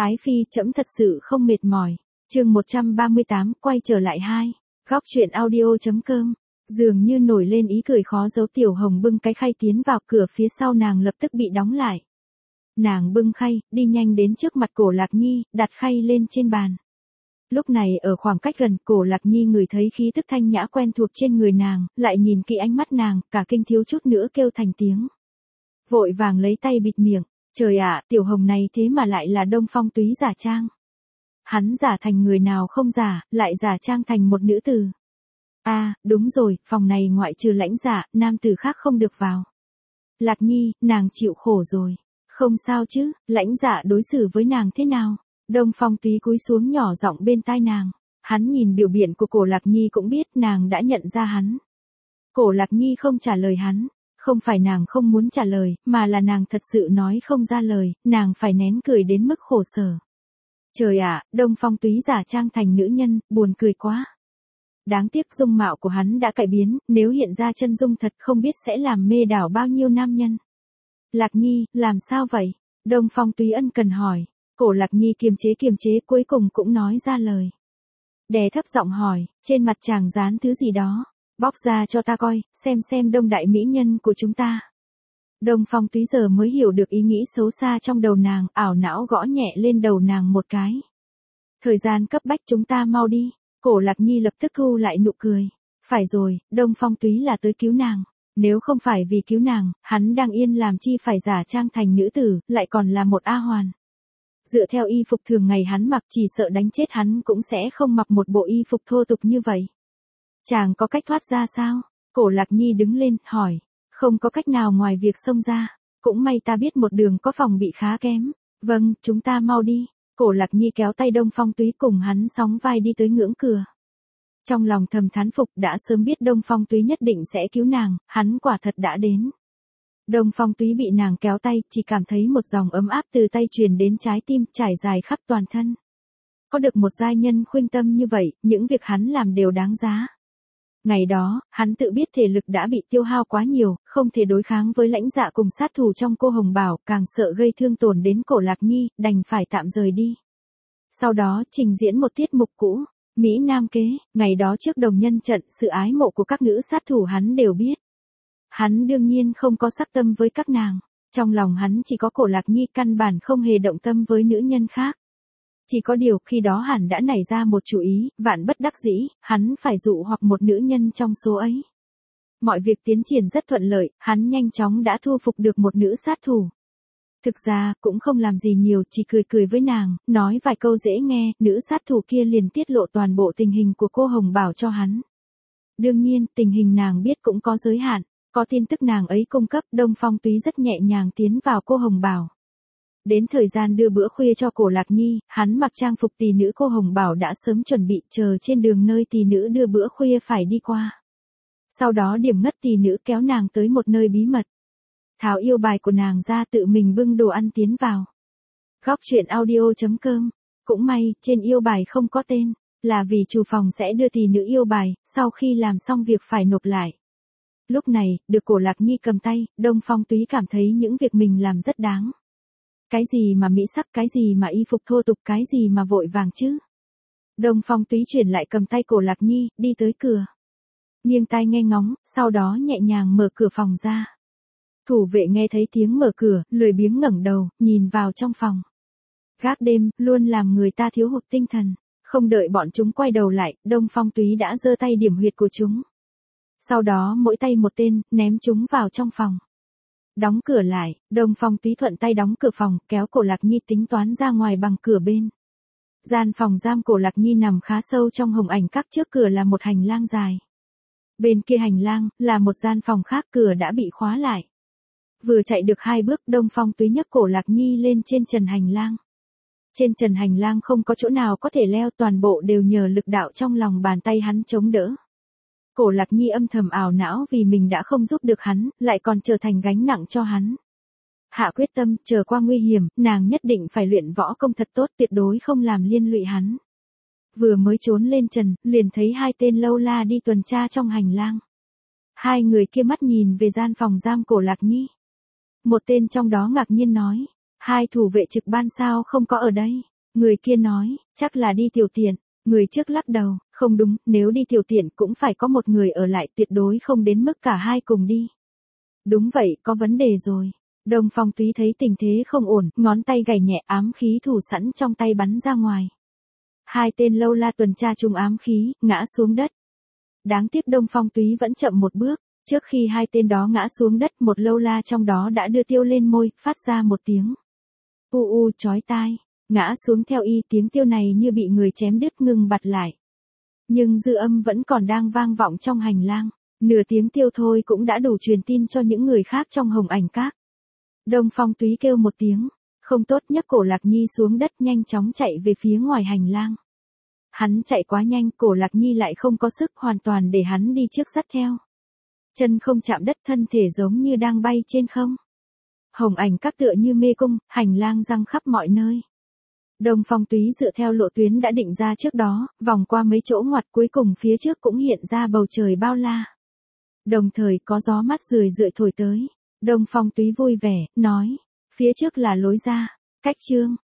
Ái phi, trẫm thật sự không mệt mỏi. Chương 138, quay trở lại 2. Góc truyện audio.com. Dường như nổi lên ý cười khó giấu, Tiểu Hồng bưng cái khay tiến vào, cửa phía sau nàng lập tức bị đóng lại. Nàng bưng khay, đi nhanh đến trước mặt Cổ Lạc Nhi, đặt khay lên trên bàn. Lúc này ở khoảng cách gần, Cổ Lạc Nhi ngửi thấy khí tức thanh nhã quen thuộc trên người nàng, lại nhìn kỹ ánh mắt nàng, cả kinh thiếu chút nữa kêu thành tiếng. Vội vàng lấy tay bịt miệng. Trời ạ, Tiểu Hồng này thế mà lại là Đông Phong Túy giả trang. Hắn giả thành người nào không giả, lại giả trang thành một nữ tử. Đúng rồi, phòng này ngoại trừ Lãnh Dạ, nam tử khác không được vào. Lạc Nhi, nàng chịu khổ rồi. Không sao chứ, Lãnh Dạ đối xử với nàng thế nào? Đông Phong Túy cúi xuống nhỏ giọng bên tai nàng. Hắn nhìn biểu hiện của Cổ Lạc Nhi cũng biết nàng đã nhận ra hắn. Cổ Lạc Nhi không trả lời hắn. Không phải nàng không muốn trả lời, mà là nàng thật sự nói không ra lời, nàng phải nén cười đến mức khổ sở. Trời ạ, Đông Phong Túy giả trang thành nữ nhân, buồn cười quá. Đáng tiếc dung mạo của hắn đã cải biến, nếu hiện ra chân dung thật không biết sẽ làm mê đảo bao nhiêu nam nhân. Lạc Nhi, làm sao vậy? Đông Phong Túy ân cần hỏi. Cổ Lạc Nhi kiềm chế cuối cùng cũng nói ra lời. Đè thấp giọng hỏi, trên mặt chàng dán thứ gì đó. Bóc ra cho ta coi, xem Đông đại mỹ nhân của chúng ta. Đông Phong Túy giờ mới hiểu được ý nghĩ xấu xa trong đầu nàng, ảo não gõ nhẹ lên đầu nàng một cái. Thời gian cấp bách, chúng ta mau đi. Cổ Lạc Nhi lập tức thu lại nụ cười. Phải rồi, Đông Phong Túy là tới cứu nàng. Nếu không phải vì cứu nàng, hắn đang yên làm chi phải giả trang thành nữ tử, lại còn là một A hoàn. Dựa theo y phục thường ngày hắn mặc, chỉ sợ đánh chết hắn cũng sẽ không mặc một bộ y phục thô tục như vậy. Chàng có cách thoát ra sao? Cổ Lạc Nhi đứng lên, hỏi. Không có cách nào ngoài việc xông ra. Cũng may ta biết một đường có phòng bị khá kém. Vâng, chúng ta mau đi. Cổ Lạc Nhi kéo tay Đông Phong Túy cùng hắn sóng vai đi tới ngưỡng cửa. Trong lòng thầm thán phục, đã sớm biết Đông Phong Túy nhất định sẽ cứu nàng, hắn quả thật đã đến. Đông Phong Túy bị nàng kéo tay, chỉ cảm thấy một dòng ấm áp từ tay truyền đến trái tim, trải dài khắp toàn thân. Có được một giai nhân khuynh tâm như vậy, những việc hắn làm đều đáng giá. Ngày đó, hắn tự biết thể lực đã bị tiêu hao quá nhiều, không thể đối kháng với Lãnh Dạ cùng sát thủ trong Cô Hồng Bảo, càng sợ gây thương tổn đến Cổ Lạc Nhi, đành phải tạm rời đi. Sau đó, trình diễn một tiết mục cũ, Mỹ Nam kế, ngày đó trước đồng nhân trận, sự ái mộ của các nữ sát thủ hắn đều biết. Hắn đương nhiên không có sắc tâm với các nàng, trong lòng hắn chỉ có Cổ Lạc Nhi, căn bản không hề động tâm với nữ nhân khác. Chỉ có điều khi đó hắn đã nảy ra một chủ ý, vạn bất đắc dĩ, hắn phải dụ hoặc một nữ nhân trong số ấy. Mọi việc tiến triển rất thuận lợi, hắn nhanh chóng đã thu phục được một nữ sát thủ. Thực ra, cũng không làm gì nhiều, chỉ cười với nàng, nói vài câu dễ nghe, nữ sát thủ kia liền tiết lộ toàn bộ tình hình của Cô Hồng Bảo cho hắn. Đương nhiên, tình hình nàng biết cũng có giới hạn, có tin tức nàng ấy cung cấp, Đông Phong Túy rất nhẹ nhàng tiến vào Cô Hồng Bảo. Đến thời gian đưa bữa khuya cho Cổ Lạc Nhi, hắn mặc trang phục tỷ nữ Cô Hồng Bảo đã sớm chuẩn bị, chờ trên đường nơi tỷ nữ đưa bữa khuya phải đi qua. Sau đó điểm ngất tỷ nữ kéo nàng tới một nơi bí mật. Tháo yêu bài của nàng ra, tự mình bưng đồ ăn tiến vào. Góc truyện audio.com. Cũng may, trên yêu bài không có tên, là vì chủ phòng sẽ đưa tỷ nữ yêu bài, sau khi làm xong việc phải nộp lại. Lúc này, được Cổ Lạc Nhi cầm tay, Đông Phong Túy cảm thấy những việc mình làm rất đáng. Cái gì mà mỹ sắc, cái gì mà y phục thô tục, cái gì mà vội vàng chứ. Đông Phong Túy chuyển lại cầm tay Cổ Lạc Nhi, đi tới cửa. Nghiêng tai nghe ngóng, sau đó nhẹ nhàng mở cửa phòng ra. Thủ vệ nghe thấy tiếng mở cửa, lười biếng ngẩng đầu, nhìn vào trong phòng. Gác đêm, luôn làm người ta thiếu hụt tinh thần. Không đợi bọn chúng quay đầu lại, Đông Phong Túy đã giơ tay điểm huyệt của chúng. Sau đó mỗi tay một tên, ném chúng vào trong phòng. Đóng cửa lại, Đông Phong Túy thuận tay đóng cửa phòng, kéo Cổ Lạc Nhi tính toán ra ngoài bằng cửa bên. Gian phòng giam Cổ Lạc Nhi nằm khá sâu trong hồng ảnh các, trước cửa là một hành lang dài. Bên kia hành lang, là một gian phòng khác, cửa đã bị khóa lại. Vừa chạy được 2 bước, Đông Phong Túy nhấc Cổ Lạc Nhi lên trên trần hành lang. Trên trần hành lang không có chỗ nào có thể leo, toàn bộ đều nhờ lực đạo trong lòng bàn tay hắn chống đỡ. Cổ Lạc Nhi âm thầm ảo não vì mình đã không giúp được hắn, lại còn trở thành gánh nặng cho hắn. Hạ quyết tâm, chờ qua nguy hiểm, nàng nhất định phải luyện võ công thật tốt, tuyệt đối không làm liên lụy hắn. Vừa mới trốn lên trần, liền thấy 2 tên lâu la đi tuần tra trong hành lang. 2 người kia mắt nhìn về gian phòng giam Cổ Lạc Nhi. Một tên trong đó ngạc nhiên nói, 2 thủ vệ trực ban sao không có ở đây. Người kia nói, chắc là đi tiểu tiện. Người trước lắc đầu, không đúng, nếu đi tiểu tiện cũng phải có một người ở lại, tuyệt đối không đến mức cả hai cùng đi. Đúng vậy, có vấn đề rồi. Đông Phong Túy thấy tình thế không ổn, ngón tay gảy nhẹ, ám khí thủ sẵn trong tay bắn ra ngoài. Hai tên lâu la tuần tra trúng ám khí, ngã xuống đất. Đáng tiếc Đông Phong Túy vẫn chậm một bước, trước khi hai tên đó ngã xuống đất, một lâu la trong đó đã đưa tiêu lên môi, phát ra một tiếng chói tai. Ngã xuống theo y, tiếng tiêu này như bị người chém đứt, ngừng bặt lại. Nhưng dư âm vẫn còn đang vang vọng trong hành lang. Nửa tiếng tiêu thôi cũng đã đủ truyền tin cho những người khác trong Hồng Ảnh Các. Đông Phong Túy kêu một tiếng, không tốt, nhấc Cổ Lạc Nhi xuống đất, nhanh chóng chạy về phía ngoài hành lang. Hắn chạy quá nhanh, Cổ Lạc Nhi lại không có sức, hoàn toàn để hắn đi trước dắt theo. Chân không chạm đất, thân thể giống như đang bay trên không. Hồng Ảnh Các tựa như mê cung, hành lang răng khắp mọi nơi. Đông Phong Túy dựa theo lộ tuyến đã định ra trước đó, vòng qua mấy chỗ ngoặt, cuối cùng phía trước cũng hiện ra bầu trời bao la. Đồng thời có gió mát rười rượi thổi tới. Đông Phong Túy vui vẻ, nói, phía trước là lối ra. Cách chương